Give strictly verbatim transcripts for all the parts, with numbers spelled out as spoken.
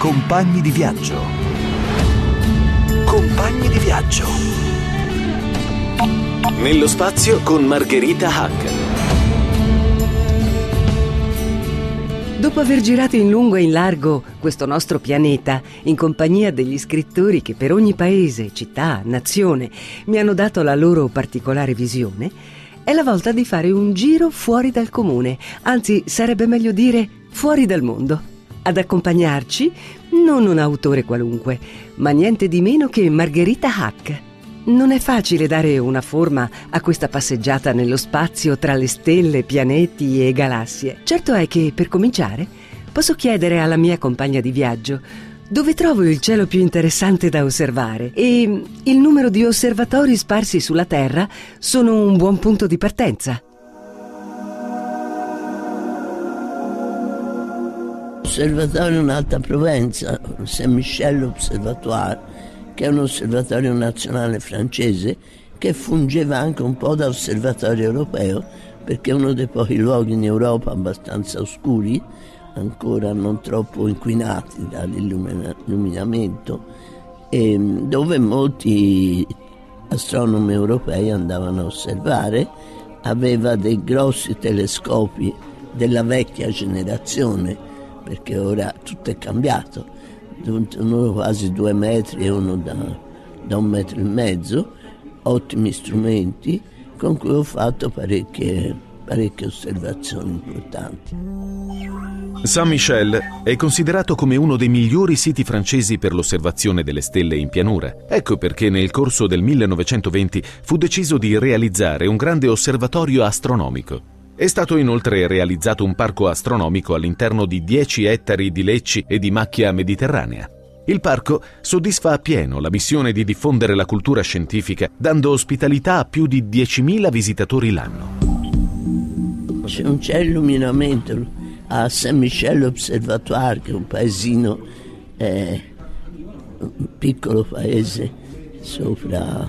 Compagni di viaggio. Compagni di viaggio. Nello spazio con Margherita Hack. Dopo aver girato in lungo e in largo questo nostro pianeta, in compagnia degli scrittori che per ogni paese, città, nazione mi hanno dato la loro particolare visione, è la volta di fare un giro fuori dal comune, anzi sarebbe meglio dire fuori dal mondo. Ad accompagnarci non un autore qualunque, ma niente di meno che Margherita Hack. Non è facile dare una forma a questa passeggiata nello spazio tra le stelle, pianeti e galassie. Certo è che, per cominciare, posso chiedere alla mia compagna di viaggio dove trovo il cielo più interessante da osservare e il numero di osservatori sparsi sulla Terra sono un buon punto di partenza. Osservatorio in Alta Provenza, Saint-Michel Observatoire, che è un osservatorio nazionale francese che fungeva anche un po' da osservatorio europeo, perché è uno dei pochi luoghi in Europa abbastanza oscuri, ancora non troppo inquinati dall'illuminamento, e dove molti astronomi europei andavano a osservare. Aveva dei grossi telescopi della vecchia generazione, perché ora tutto è cambiato, uno quasi due metri e uno da, da un metro e mezzo, ottimi strumenti con cui ho fatto parecchie, parecchie osservazioni importanti. Saint-Michel è considerato come uno dei migliori siti francesi per l'osservazione delle stelle in pianura. Ecco perché nel corso del millenovecentoventi fu deciso di realizzare un grande osservatorio astronomico. È stato inoltre realizzato un parco astronomico all'interno di dieci ettari di lecci e di macchia mediterranea. Il parco soddisfa appieno la missione di diffondere la cultura scientifica, dando ospitalità a più di diecimila visitatori l'anno. C'è un c'è illuminamento a Saint-Michel Observatoire, che è un paesino, eh, un piccolo paese sopra,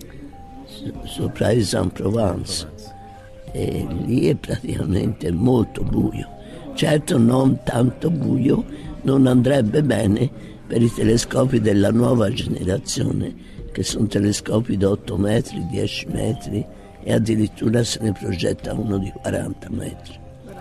sopra Aix-en-Provence. E lì è praticamente molto buio. Certo non tanto buio, non andrebbe bene per i telescopi della nuova generazione, che sono telescopi da otto metri, dieci metri e addirittura se ne progetta uno di quaranta metri.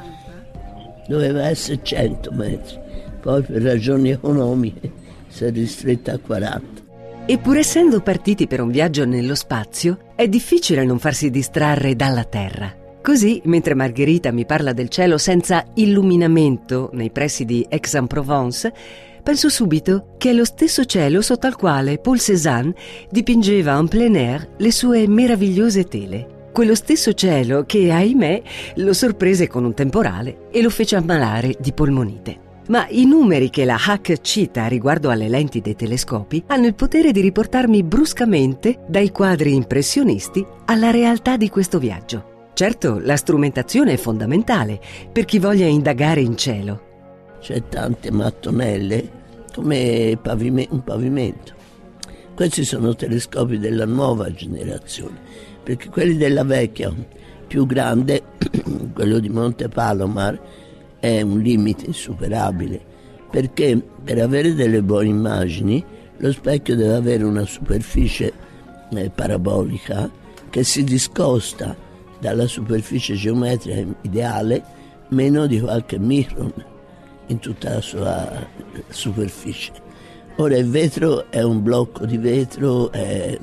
Doveva essere cento metri, poi per ragioni economiche si è ristretta a quaranta. E pur essendo partiti per un viaggio nello spazio, è difficile non farsi distrarre dalla Terra. Così, mentre Margherita mi parla del cielo senza illuminamento nei pressi di Aix-en-Provence, penso subito che è lo stesso cielo sotto al quale Paul Cézanne dipingeva en plein air le sue meravigliose tele. Quello stesso cielo che, ahimè, lo sorprese con un temporale e lo fece ammalare di polmonite. Ma i numeri che la Hack cita riguardo alle lenti dei telescopi hanno il potere di riportarmi bruscamente dai quadri impressionisti alla realtà di questo viaggio. Certo, la strumentazione è fondamentale per chi voglia indagare in cielo. C'è tante mattonelle come pavime- un pavimento. Questi sono telescopi della nuova generazione, perché quelli della vecchia, più grande, quello di Monte Palomar, è un limite insuperabile, perché per avere delle buone immagini lo specchio deve avere una superficie eh, parabolica che si discosta dalla superficie geometrica ideale meno di qualche micron in tutta la sua superficie. Ora il vetro è un blocco di vetro, è,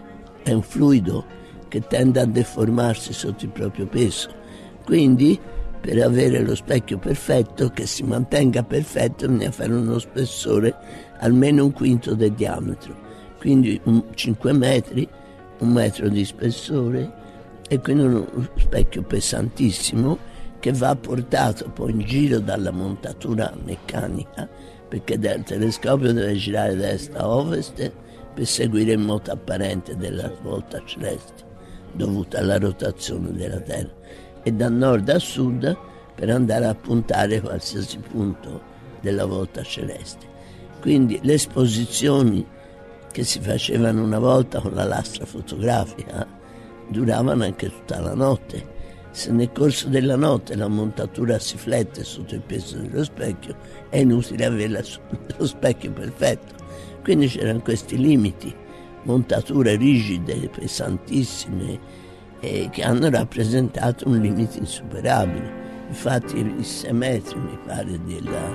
è un fluido che tende a deformarsi sotto il proprio peso, quindi per avere lo specchio perfetto, che si mantenga perfetto, bisogna fare uno spessore almeno un quinto del diametro, quindi un cinque metri, un metro di spessore, e quindi uno specchio pesantissimo che va portato poi in giro dalla montatura meccanica, perché il telescopio deve girare da est a ovest per seguire il moto apparente della volta celeste dovuta alla rotazione della Terra, e da nord a sud per andare a puntare qualsiasi punto della volta celeste. Quindi le esposizioni che si facevano una volta con la lastra fotografica duravano anche tutta la notte, Se nel corso della notte la montatura si flette sotto il peso dello specchio, è inutile avere lo specchio perfetto. Quindi c'erano questi limiti, montature rigide, pesantissime, eh, che hanno rappresentato un limite insuperabile. Infatti i sei metri, mi pare, del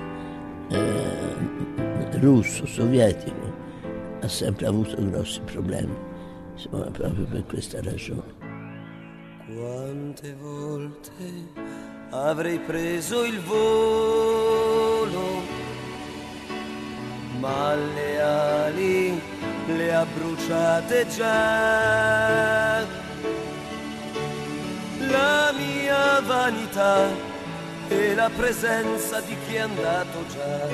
eh, russo sovietico ha sempre avuto grossi problemi, insomma, proprio per questa ragione. Quante volte avrei preso il volo, ma le ali le ha bruciate già. La mia vanità e la presenza di chi è andato già,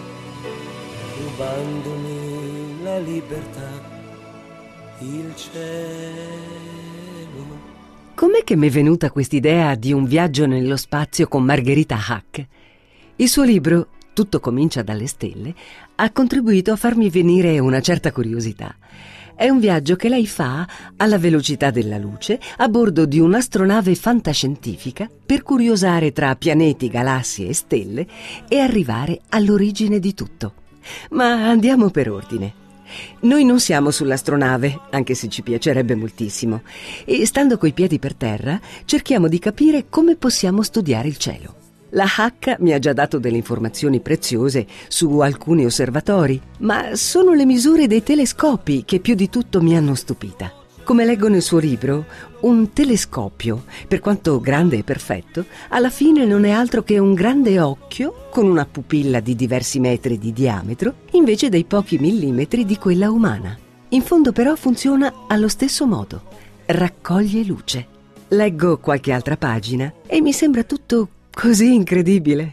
rubandomi la libertà, il cielo. Com'è che mi è venuta quest'idea di un viaggio nello spazio con Margherita Hack? Il suo libro, Tutto comincia dalle stelle, ha contribuito a farmi venire una certa curiosità. È un viaggio che lei fa alla velocità della luce a bordo di un'astronave fantascientifica per curiosare tra pianeti, galassie e stelle e arrivare all'origine di tutto. Ma andiamo per ordine. Noi non siamo sull'astronave, anche se ci piacerebbe moltissimo, e stando coi piedi per terra cerchiamo di capire come possiamo studiare il cielo. La Hack mi ha già dato delle informazioni preziose su alcuni osservatori, ma sono le misure dei telescopi che più di tutto mi hanno stupita. Come leggo nel suo libro, un telescopio, per quanto grande e perfetto, alla fine non è altro che un grande occhio con una pupilla di diversi metri di diametro, invece dei pochi millimetri di quella umana. In fondo però funziona allo stesso modo, raccoglie luce. Leggo qualche altra pagina e mi sembra tutto così incredibile.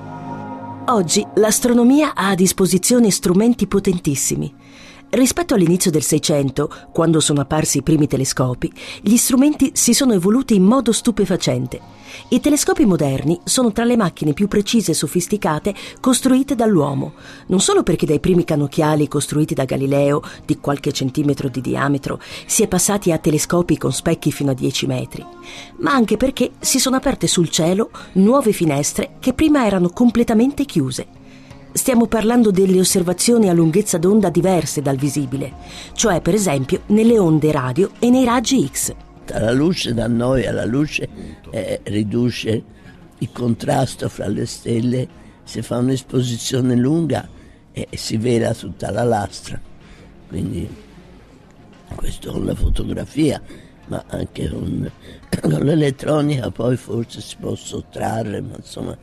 Oggi l'astronomia ha a disposizione strumenti potentissimi. Rispetto all'inizio del Seicento, quando sono apparsi i primi telescopi, gli strumenti si sono evoluti in modo stupefacente. I telescopi moderni sono tra le macchine più precise e sofisticate costruite dall'uomo, non solo perché dai primi cannocchiali costruiti da Galileo di qualche centimetro di diametro si è passati a telescopi con specchi fino a dieci metri, ma anche perché si sono aperte sul cielo nuove finestre che prima erano completamente chiuse. Stiamo parlando delle osservazioni a lunghezza d'onda diverse dal visibile, cioè per esempio nelle onde radio e nei raggi X. La luce da noi alla luce eh, riduce il contrasto fra le stelle, si fa un'esposizione lunga e si vela tutta la lastra. Quindi questo con la fotografia, ma anche con, con l'elettronica poi forse si può sottrarre, ma insomma...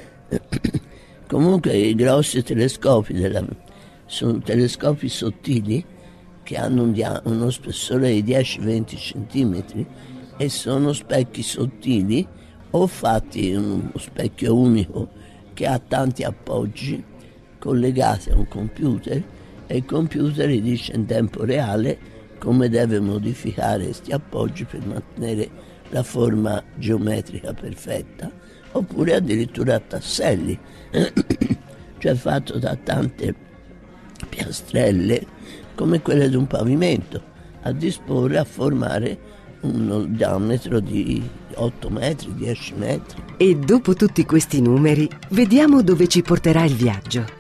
Comunque i grossi telescopi della, sono telescopi sottili che hanno un dia- uno spessore di dieci venti centimetri e sono specchi sottili o fatti in uno specchio unico che ha tanti appoggi collegati a un computer e il computer gli dice in tempo reale come deve modificare questi appoggi per mantenere la forma geometrica perfetta, oppure addirittura a tasselli, cioè fatto da tante piastrelle come quelle di un pavimento, a disporre a formare un diametro di otto metri, dieci metri. E dopo tutti questi numeri, vediamo dove ci porterà il viaggio.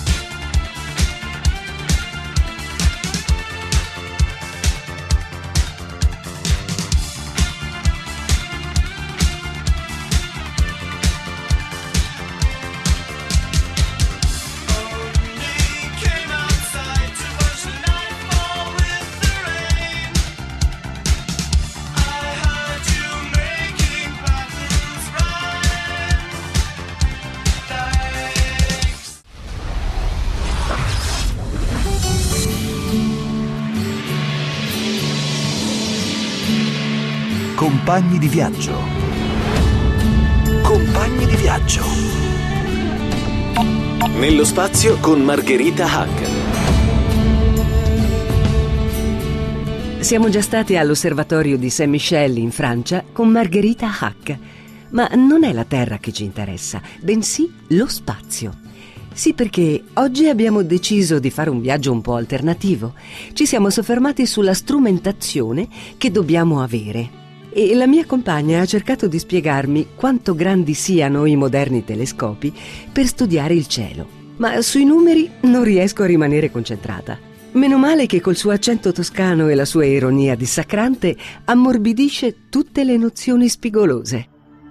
Compagni di viaggio. Compagni di viaggio. Nello spazio con Margherita Hack. Siamo già stati all'osservatorio di Saint-Michel in Francia con Margherita Hack, ma non è la Terra che ci interessa, bensì lo spazio. Sì, perché oggi abbiamo deciso di fare un viaggio un po' alternativo. Ci siamo soffermati sulla strumentazione che dobbiamo avere. e la mia compagna ha cercato di spiegarmi quanto grandi siano i moderni telescopi per studiare il cielo. Ma sui numeri non riesco a rimanere concentrata. Meno male che col suo accento toscano e la sua ironia dissacrante ammorbidisce tutte le nozioni spigolose.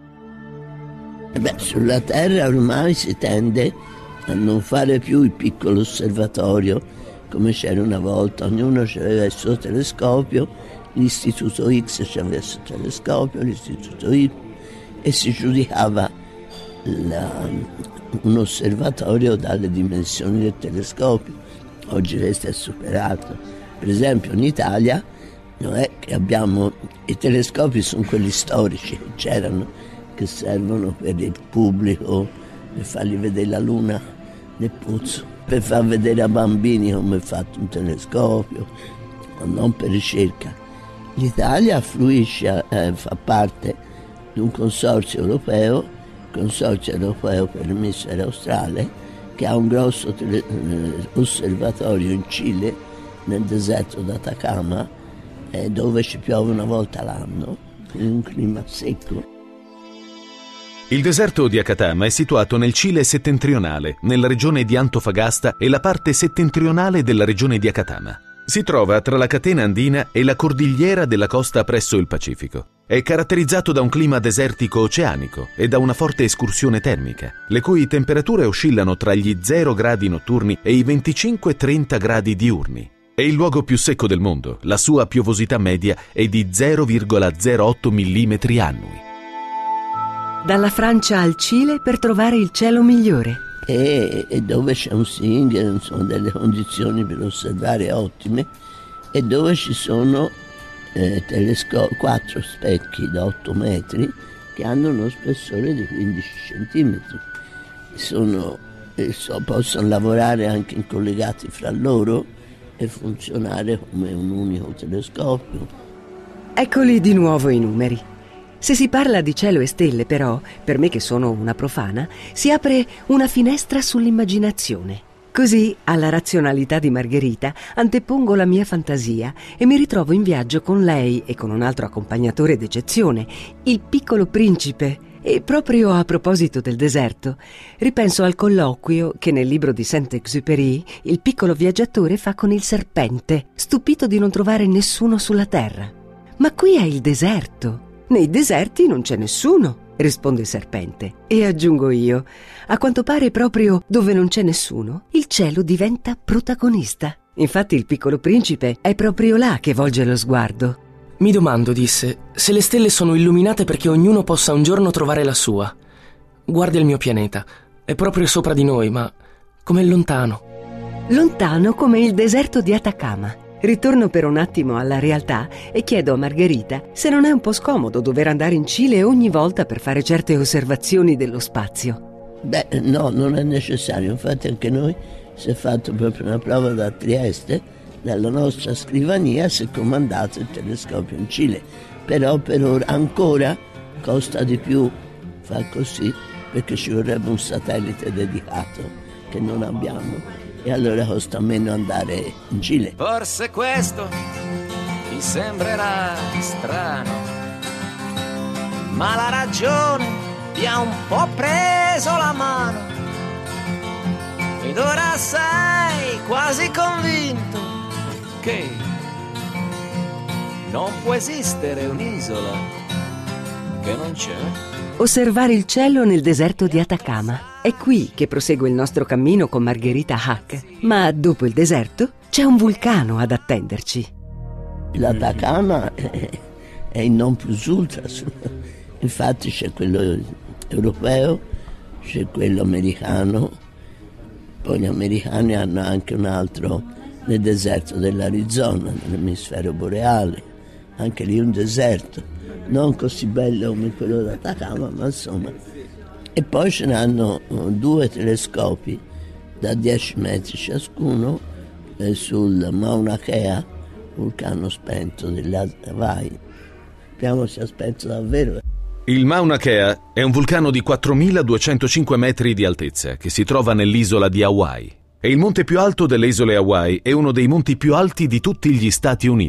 Beh, sulla Terra ormai si tende a non fare più il piccolo osservatorio come c'era una volta. Ognuno aveva il suo telescopio, l'istituto X aveva il suo telescopio, l'istituto Y, e si giudicava la, un osservatorio dalle dimensioni del telescopio. Oggi questo è superato. Per esempio in Italia non è che abbiamo, i telescopi sono quelli storici che c'erano, che servono per il pubblico, per fargli vedere la luna nel pozzo, per far vedere a bambini come è fatto un telescopio, non per ricerca. L'Italia fruisce, eh, fa parte di un consorzio europeo, il consorzio europeo per l'emisfero australe, che ha un grosso tele, eh, osservatorio in Cile, nel deserto d'Atacama, eh, dove ci piove una volta l'anno, in un clima secco. Il deserto di Atacama è situato nel Cile settentrionale, nella regione di Antofagasta e la parte settentrionale della regione di Atacama. Si trova tra la catena andina e la cordigliera della costa presso il Pacifico. È caratterizzato da un clima desertico oceanico e da una forte escursione termica, le cui temperature oscillano tra gli zero gradi notturni e i venticinque trenta gradi diurni. È il luogo più secco del mondo, la sua piovosità media è di zero virgola zero otto millimetri annui. Dalla Francia al Cile per trovare il cielo migliore. E, e dove c'è un Singer, insomma, delle condizioni per osservare ottime, e dove ci sono eh, telesco- quattro specchi da otto metri che hanno uno spessore di quindici centimetri. Sono, eh, so, possono lavorare anche in collegati fra loro e funzionare come un unico telescopio. Eccoli di nuovo i numeri. Se si parla di cielo e stelle, però, per me che sono una profana, si apre una finestra sull'immaginazione. Così, alla razionalità di Margherita, antepongo la mia fantasia e mi ritrovo in viaggio con lei e con un altro accompagnatore d'eccezione, il Piccolo Principe. E proprio a proposito del deserto, ripenso al colloquio che nel libro di Saint-Exupéry il piccolo viaggiatore fa con il serpente, stupito di non trovare nessuno sulla terra. «Ma qui è il deserto!» «Nei deserti non c'è nessuno», risponde il serpente. E aggiungo io, a quanto pare proprio dove non c'è nessuno, il cielo diventa protagonista. Infatti il Piccolo Principe è proprio là che volge lo sguardo. Mi domando, disse, se le stelle sono illuminate perché ognuno possa un giorno trovare la sua. Guarda il mio pianeta, è proprio sopra di noi, ma com'è lontano. Lontano come il deserto di Atacama. Ritorno per un attimo alla realtà e chiedo a Margherita se non è un po' scomodo dover andare in Cile ogni volta per fare certe osservazioni dello spazio. Beh, no, non è necessario. Infatti anche noi si è fatto proprio una prova da Trieste, dalla nostra scrivania si è comandato il telescopio in Cile. Però per ora ancora costa di più far così, perché ci vorrebbe un satellite dedicato che non abbiamo. E allora costa meno andare in Cile. Forse questo ti sembrerà strano, ma la ragione ti ha un po' preso la mano ed ora sei quasi convinto che non può esistere un'isola che non c'è. Osservare il cielo nel deserto di Atacama. È qui che prosegue il nostro cammino con Margherita Hack. Ma dopo il deserto c'è un vulcano ad attenderci. L'Atacama è il non plus ultra. Infatti c'è quello europeo, c'è quello americano, poi gli americani hanno anche un altro nel deserto dell'Arizona, nell'emisfero boreale, anche lì un deserto, non così bello come quello d'Atacama, ma insomma. E poi ce n'hanno due telescopi da dieci metri ciascuno eh, sul Mauna Kea, vulcano spento delle Hawaii. Speriamo sia spento davvero. Il Mauna Kea è un vulcano di quattromiladuecentocinque metri di altezza che si trova nell'isola di Hawaii. È il monte più alto delle isole Hawaii e uno dei monti più alti di tutti gli Stati Uniti.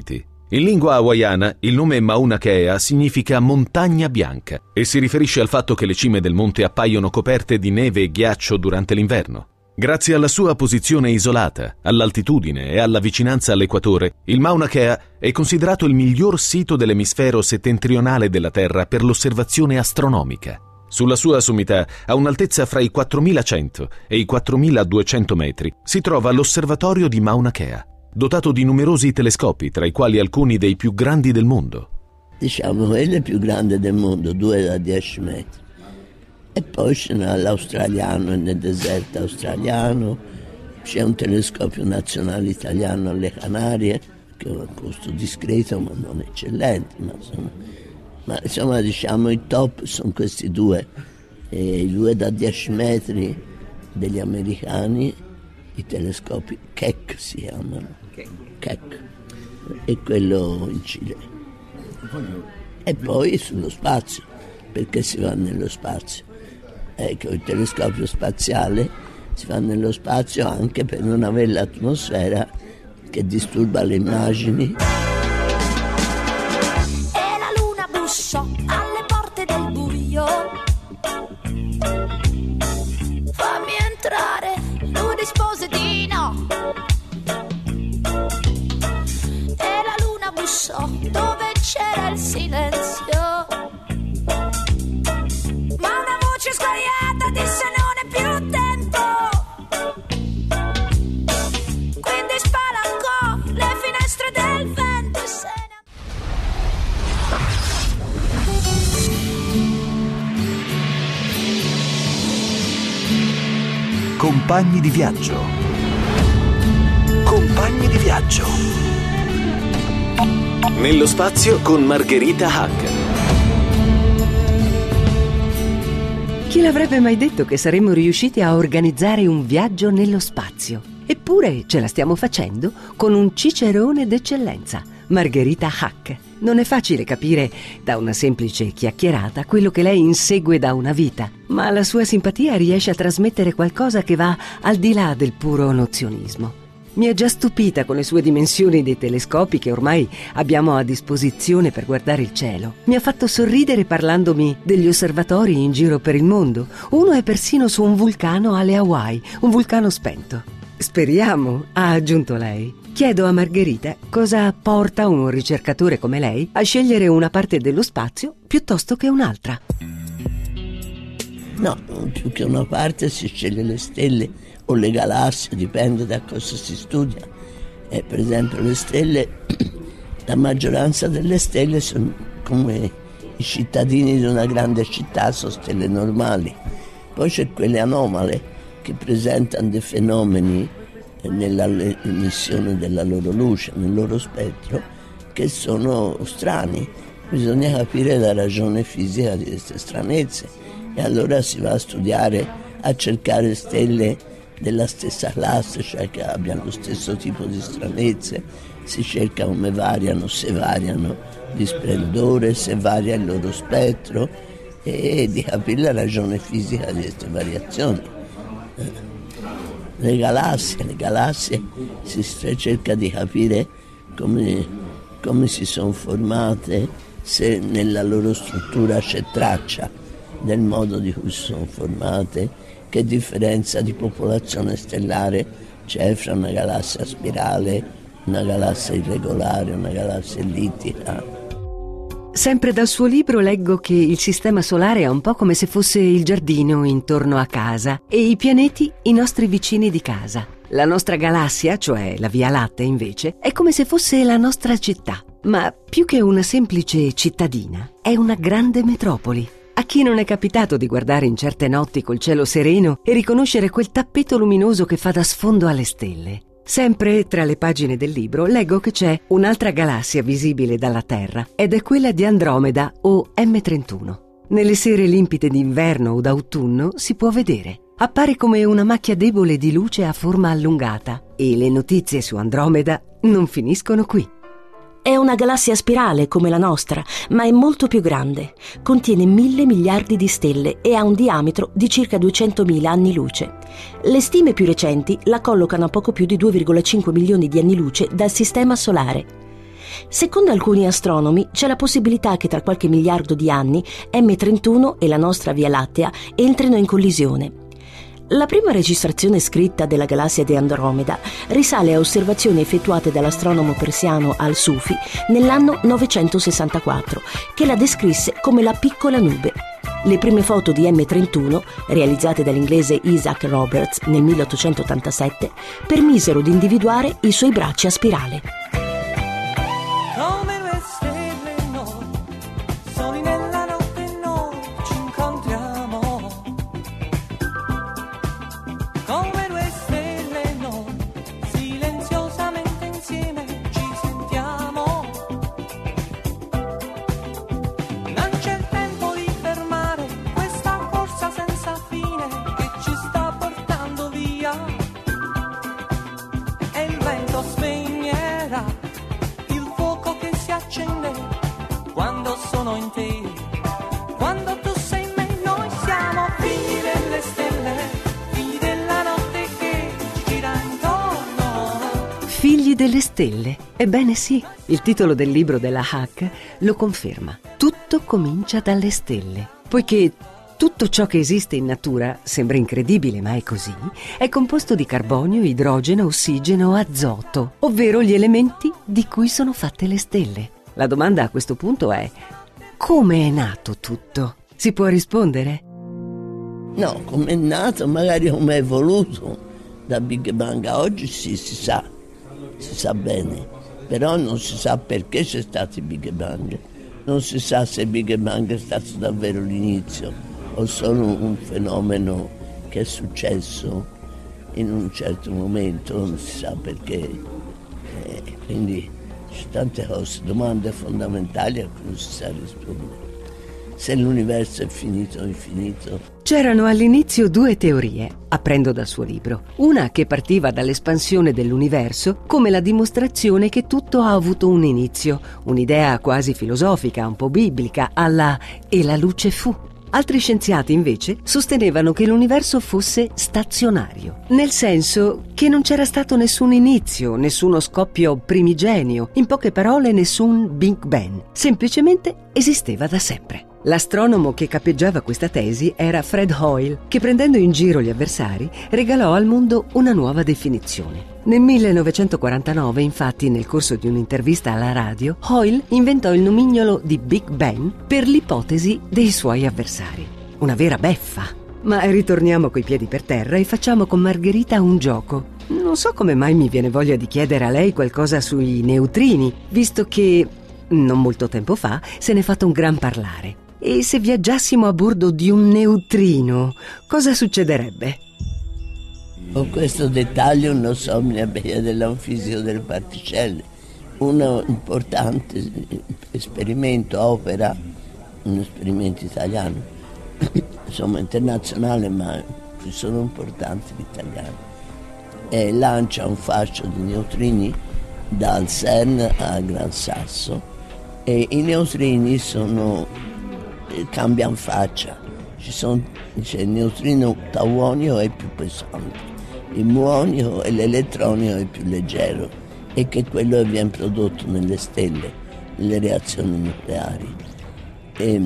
In lingua hawaiana il nome Mauna Kea significa montagna bianca e si riferisce al fatto che le cime del monte appaiono coperte di neve e ghiaccio durante l'inverno. Grazie alla sua posizione isolata, all'altitudine e alla vicinanza all'equatore, il Mauna Kea è considerato il miglior sito dell'emisfero settentrionale della Terra per l'osservazione astronomica. Sulla sua sommità, a un'altezza fra i quattromilacento e i quattromiladuecento metri, si trova l'osservatorio di Mauna Kea, dotato di numerosi telescopi, tra i quali alcuni dei più grandi del mondo. Diciamo, quello è il più grande del mondo, due da dieci metri. E poi c'è l'australiano nel deserto australiano, c'è un telescopio nazionale italiano alle Canarie, che è un costo discreto ma non eccellente, ma insomma, ma insomma diciamo i top sono questi due, e i due da dieci metri degli americani, i telescopi Keck si chiamano, Keck, e quello in Cile. E poi sullo spazio, perché si va nello spazio. Ecco, il telescopio spaziale si fa nello spazio anche per non avere l'atmosfera che disturba le immagini. E la luna bussò alle porte del buio. Fammi entrare, lui rispose di no. E la luna bussò dove c'era il silenzio. Sbagliata disse non è più tempo, quindi spalancò le finestre del vento e se ne... Compagni di viaggio. Compagni di viaggio. Nello spazio con Margherita Hack. Chi l'avrebbe mai detto che saremmo riusciti a organizzare un viaggio nello spazio? Eppure ce la stiamo facendo con un cicerone d'eccellenza, Margherita Hack. Non è facile capire da una semplice chiacchierata quello che lei insegue da una vita, ma la sua simpatia riesce a trasmettere qualcosa che va al di là del puro nozionismo. Mi ha già stupita con le sue dimensioni dei telescopi che ormai abbiamo a disposizione per guardare il cielo. Mi ha fatto sorridere parlandomi degli osservatori in giro per il mondo. Uno è persino su un vulcano alle Hawaii, un vulcano spento. Speriamo, ha aggiunto lei. Chiedo a Margherita cosa porta un ricercatore come lei a scegliere una parte dello spazio piuttosto che un'altra. No, più che una parte si sceglie le stelle o le galassie, dipende da cosa si studia. Eh, per esempio le stelle, la maggioranza delle stelle sono come i cittadini di una grande città, sono stelle normali. Poi c'è quelle anomale che presentano dei fenomeni nell'emissione della loro luce, nel loro spettro, che sono strani. Bisogna capire la ragione fisica di queste stranezze e allora si va a studiare, a cercare stelle della stessa classe, cioè che abbiano lo stesso tipo di stranezze, si cerca come variano, se variano di splendore, se varia il loro spettro, e di capire la ragione fisica di queste variazioni. Le galassie, le galassie si cerca di capire come, come si sono formate, se nella loro struttura c'è traccia del modo di cui si sono formate, che differenza di popolazione stellare c'è fra una galassia a spirale, una galassia irregolare, una galassia ellittica. Sempre dal suo libro leggo che il sistema solare è un po' come se fosse il giardino intorno a casa e i pianeti i nostri vicini di casa. La nostra galassia, cioè la Via Lattea invece, è come se fosse la nostra città, ma più che una semplice cittadina, è una grande metropoli. A chi non è capitato di guardare in certe notti col cielo sereno e riconoscere quel tappeto luminoso che fa da sfondo alle stelle? Sempre tra le pagine del libro leggo che c'è un'altra galassia visibile dalla Terra ed è quella di Andromeda o emme trentuno. Nelle sere limpide d'inverno o d'autunno si può vedere. Appare come una macchia debole di luce a forma allungata e le notizie su Andromeda non finiscono qui. È una galassia a spirale come la nostra, ma è molto più grande. Contiene mille miliardi di stelle e ha un diametro di circa duecentomila anni luce. Le stime più recenti la collocano a poco più di due virgola cinque milioni di anni luce dal sistema solare. Secondo alcuni astronomi c'è la possibilità che tra qualche miliardo di anni emme trentuno e la nostra Via Lattea entrino in collisione. La prima registrazione scritta della galassia di Andromeda risale a osservazioni effettuate dall'astronomo persiano Al-Sufi nell'anno novecentosessantaquattro, che la descrisse come la piccola nube. Le prime foto di emme trentuno, realizzate dall'inglese Isaac Roberts nel milleottocentottantasette, permisero di individuare i suoi bracci a spirale. Come le stelle noi, soli nella notte noi ci incontriamo. Come due stelle noi, silenziosamente insieme ci sentiamo. Non c'è il tempo di fermare questa corsa senza fine che ci sta portando via. E il vento spegnerà il fuoco che si accende quando sono in te, quando tu sei in me. Noi siamo figli delle stelle, figli della notte che ci gira intorno. Figli delle stelle? Ebbene sì, il titolo del libro della Hack lo conferma. Tutto comincia dalle stelle, poiché tutto ciò che esiste in natura, sembra incredibile ma è così, è composto di carbonio, idrogeno, ossigeno, azoto, ovvero gli elementi di cui sono fatte le stelle. La domanda a questo punto è: come è nato tutto? Si può rispondere? No, come è nato, magari come è evoluto da Big Bang. Oggi sì, si sa, si sa bene, però non si sa perché c'è stato il Big Bang. Non si sa se il Big Bang è stato davvero l'inizio o solo un fenomeno che è successo in un certo momento, non si sa perché. Eh, quindi ci sono tante cose, domande fondamentali a cui non si sa rispondere. Se l'universo è finito o infinito. C'erano all'inizio due teorie, apprendo dal suo libro. Una che partiva dall'espansione dell'universo come la dimostrazione che tutto ha avuto un inizio, un'idea quasi filosofica, un po' biblica, alla "e la luce fu". Altri scienziati invece sostenevano che l'universo fosse stazionario, nel senso che non c'era stato nessun inizio, nessuno scoppio primigenio, in poche parole nessun Big Bang, semplicemente esisteva da sempre. L'astronomo che capeggiava questa tesi era Fred Hoyle, che prendendo in giro gli avversari regalò al mondo una nuova definizione. Nel millenovecentoquarantanove, infatti, nel corso di un'intervista alla radio, Hoyle inventò il nomignolo di Big Bang per l'ipotesi dei suoi avversari. Una vera beffa. Ma ritorniamo coi piedi per terra e facciamo con Margherita un gioco. Non so come mai mi viene voglia di chiedere a lei qualcosa sui neutrini, visto che non molto tempo fa se n'è fatto un gran parlare. E se viaggiassimo a bordo di un neutrino, cosa succederebbe? Con questo dettaglio non so, mi chiede un fisico delle particelle. Un importante esperimento, opera, un esperimento italiano, insomma internazionale, ma ci sono importanti gli italiani, e lancia un fascio di neutrini dal CERN a Gran Sasso, e i neutrini sono, cambiano faccia. Ci sono, c'è il neutrino tauonio è più pesante, il muonio e l'elettronico è più leggero, e che quello che viene prodotto nelle stelle, nelle reazioni nucleari. E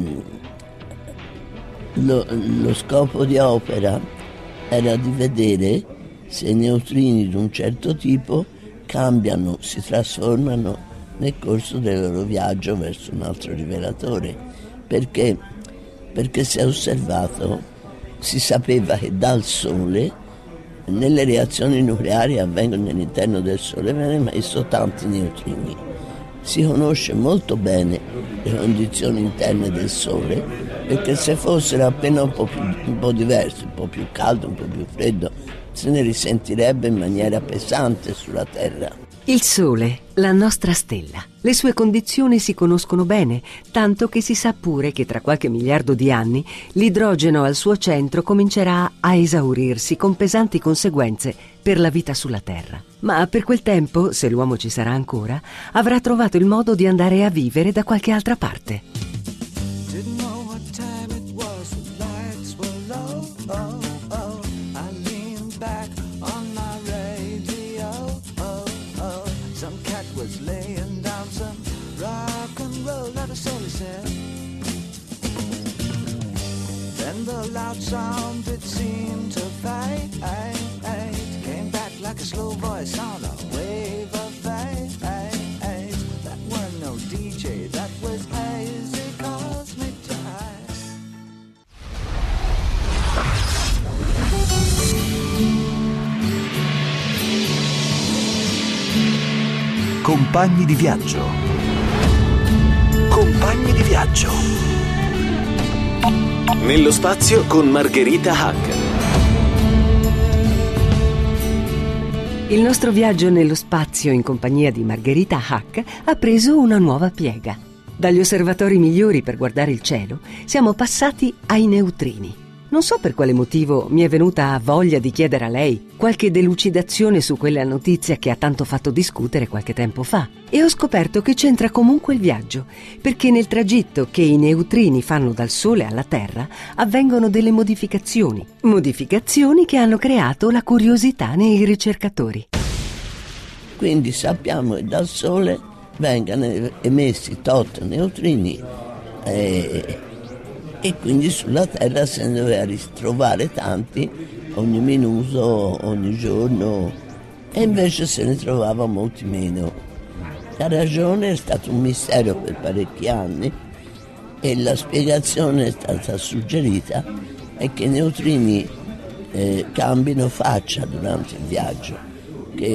lo, lo scopo di opera era di vedere se i neutrini di un certo tipo cambiano, si trasformano nel corso del loro viaggio verso un altro rivelatore. Perché? Perché si è osservato, si sapeva che dal Sole, nelle reazioni nucleari avvengono all'interno del Sole, vengono emesso tanti neutrini. Si conosce molto bene le condizioni interne del Sole, perché se fossero appena un po' più, un po' diverse, un po' più caldo, un po' più freddo, se ne risentirebbe in maniera pesante sulla Terra. Il Sole, la nostra stella. Le sue condizioni si conoscono bene, tanto che si sa pure che tra qualche miliardo di anni l'idrogeno al suo centro comincerà a esaurirsi con pesanti conseguenze per la vita sulla Terra. Ma per quel tempo, se l'uomo ci sarà ancora, avrà trovato il modo di andare a vivere da qualche altra parte. Was laying down some slowly said. Then the loud sound that seemed to fade came back like a slow voice on a wave of fate. That weren't no D J, that was hazy cosmic jive. Compagni di viaggio. Compagni di viaggio. Nello spazio con Margherita Hack. Il nostro viaggio nello spazio in compagnia di Margherita Hack ha preso una nuova piega. Dagli osservatori migliori per guardare il cielo siamo passati ai neutrini. Non so per quale motivo mi è venuta voglia di chiedere a lei qualche delucidazione su quella notizia che ha tanto fatto discutere qualche tempo fa. E ho scoperto che c'entra comunque il viaggio, perché nel tragitto che i neutrini fanno dal Sole alla Terra avvengono delle modificazioni. Modificazioni che hanno creato la curiosità nei ricercatori. Quindi sappiamo che dal Sole vengano emessi tot neutrini e... e quindi sulla Terra se ne doveva ritrovare tanti ogni minuto, ogni giorno, e invece se ne trovava molti meno. La ragione è stato un mistero per parecchi anni e la spiegazione è stata suggerita è che i neutrini eh, cambino faccia durante il viaggio, che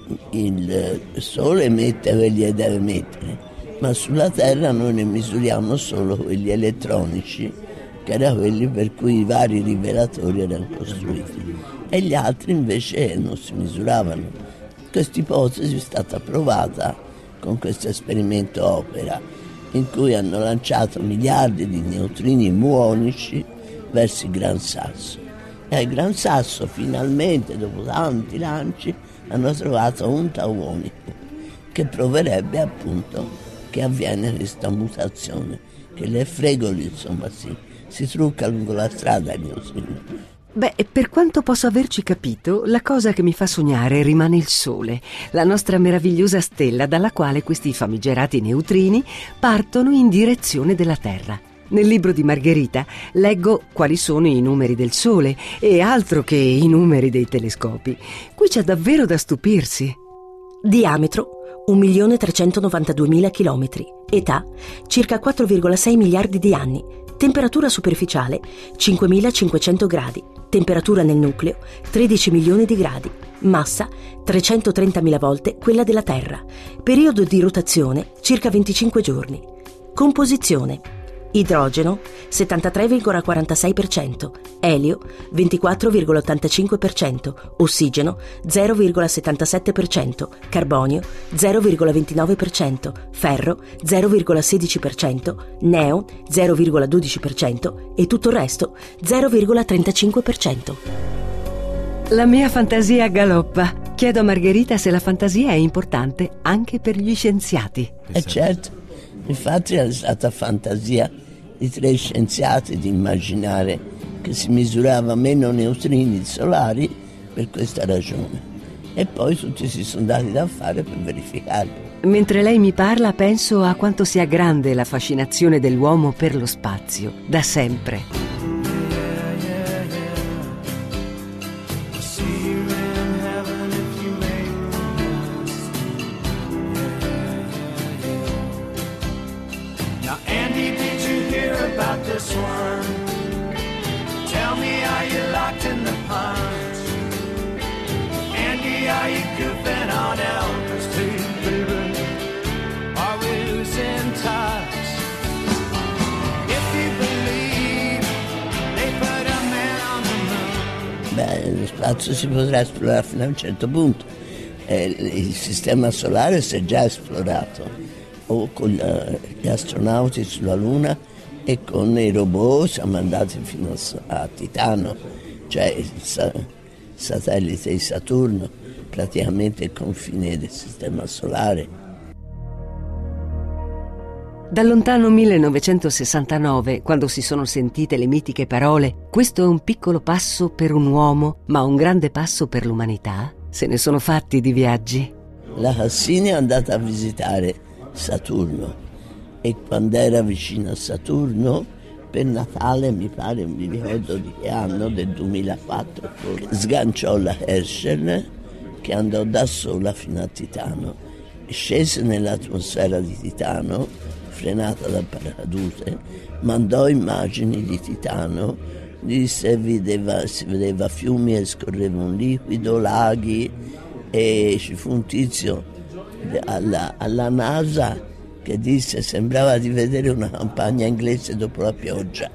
il Sole emette quelli che deve emettere, ma sulla Terra noi ne misuriamo solo quelli elettronici, che erano quelli per cui i vari rivelatori erano costruiti, e gli altri invece non si misuravano. Questa ipotesi è stata provata con questo esperimento Opera, in cui hanno lanciato miliardi di neutrini muonici verso il Gran Sasso. E al Gran Sasso finalmente, dopo tanti lanci, hanno trovato un tauonico, che proverebbe appunto che avviene questa mutazione, che le fregoli insomma si, si trucca lungo la strada ai neutrini. Beh, per quanto posso averci capito, la cosa che mi fa sognare rimane il Sole, la nostra meravigliosa stella dalla quale questi famigerati neutrini partono in direzione della Terra. Nel libro di Margherita leggo quali sono i numeri del Sole e altro che i numeri dei telescopi. Qui c'è davvero da stupirsi. Diametro un milione trecentonovantaduemila chilometri. Età circa quattro virgola sei miliardi di anni. Temperatura superficiale cinquemilacinquecento gradi. Temperatura nel nucleo tredici milioni di gradi. Massa trecentotrentamila volte quella della Terra. Periodo di rotazione circa venticinque giorni. Composizione: idrogeno settantatré virgola quarantasei per cento, elio ventiquattro virgola ottantacinque per cento, ossigeno zero virgola settantasette per cento, carbonio zero virgola ventinove per cento, ferro zero virgola sedici per cento, neo zero virgola dodici per cento e tutto il resto zero virgola trentacinque per cento. La mia fantasia galoppa. Chiedo a Margherita se la fantasia è importante anche per gli scienziati. E certo, infatti è stata fantasia di tre scienziati di immaginare che si misurava meno neutrini solari per questa ragione, e poi tutti si sono dati da fare per verificarlo. Mentre lei mi parla penso a quanto sia grande la fascinazione dell'uomo per lo spazio, da sempre. Beh, lo spazio si potrà esplorare fino a un certo punto. Eh, il sistema solare si è già esplorato, o con gli astronauti sulla Luna e con i robot siamo andati fino a Titano, cioè il sa- satellite di Saturno, praticamente il confine del sistema solare. Dal lontano millenovecentosessantanove, quando si sono sentite le mitiche parole «Questo è un piccolo passo per un uomo, ma un grande passo per l'umanità», se ne sono fatti di viaggi. La Cassini è andata a visitare Saturno e quando era vicino a Saturno, per Natale, mi pare, mi ricordo di che anno, del duemilaquattro, sganciò la Herschel, che andò da sola fino a Titano, scese nell'atmosfera di Titano, frenata dal paracadute, mandò immagini di Titano, disse vedeva, si vedeva fiumi e scorreva un liquido, laghi, e ci fu un tizio alla, alla NASA che disse sembrava di vedere una campagna inglese dopo la pioggia.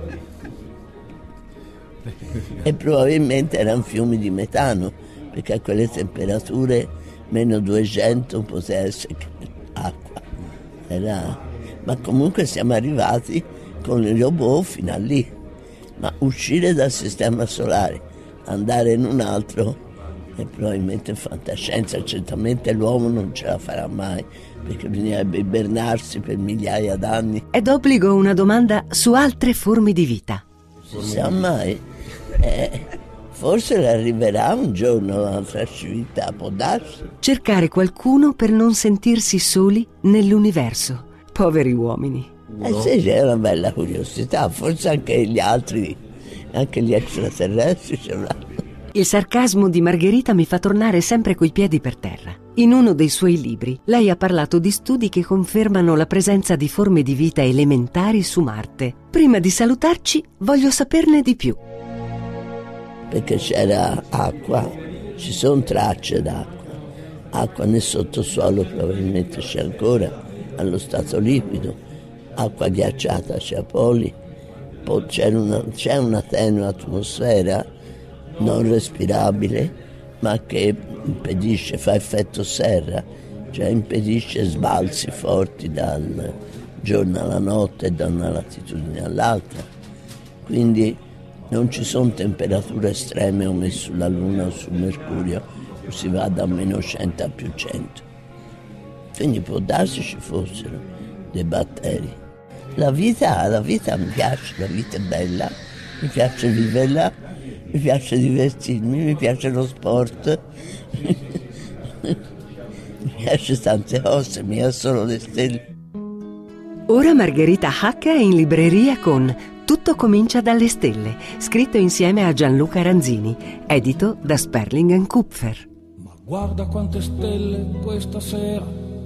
E probabilmente erano fiumi di metano, perché a quelle temperature meno duecento poteva essere acqua. Era... Ma comunque siamo arrivati con il robot fino a lì. Ma uscire dal sistema solare, andare in un altro, è probabilmente fantascienza. Certamente l'uomo non ce la farà mai, perché bisognerebbe ibernarsi per migliaia d'anni. È d'obbligo una domanda su altre forme di vita. Si sa mai? Eh, forse arriverà un giorno un'altra civiltà, può darsi. Cercare qualcuno per non sentirsi soli nell'universo. Poveri uomini. Eh sì, c'è una bella curiosità, forse anche gli altri, anche gli extraterrestri ce l'hanno. Il sarcasmo di Margherita mi fa tornare sempre coi piedi per terra. In uno dei suoi libri, lei ha parlato di studi che confermano la presenza di forme di vita elementari su Marte. Prima di salutarci, voglio saperne di più. Perché c'era acqua, ci sono tracce d'acqua. Acqua nel sottosuolo probabilmente c'è ancora, allo stato liquido. Acqua ghiacciata c'è a Poli, poi c'è una, c'è una tenue atmosfera non respirabile, ma che impedisce, fa effetto serra, cioè impedisce sbalzi forti dal giorno alla notte e da una latitudine all'altra. Quindi non ci sono temperature estreme come sulla Luna o sul Mercurio, si va da meno cento a più cento. Quindi può darsi ci fossero dei batteri. La vita, la vita mi piace, la vita è bella, mi piace viverla, mi piace divertirmi, mi piace lo sport, mi piace tante cose, mi è solo le stelle. Ora Margherita Hack è in libreria con Tutto comincia dalle stelle, scritto insieme a Gianluca Ranzini, edito da Sperling and Kupfer. Ma guarda quante stelle questa sera,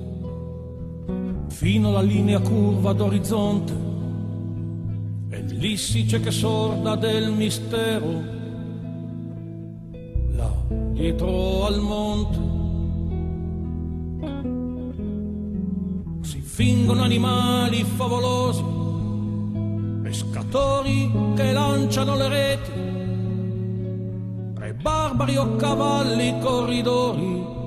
fino alla linea curva d'orizzonte, e l'Issice che sorda del mistero, là dietro al monte. Si fingono animali favolosi, pescatori che lanciano le reti, re barbari o cavalli corridori,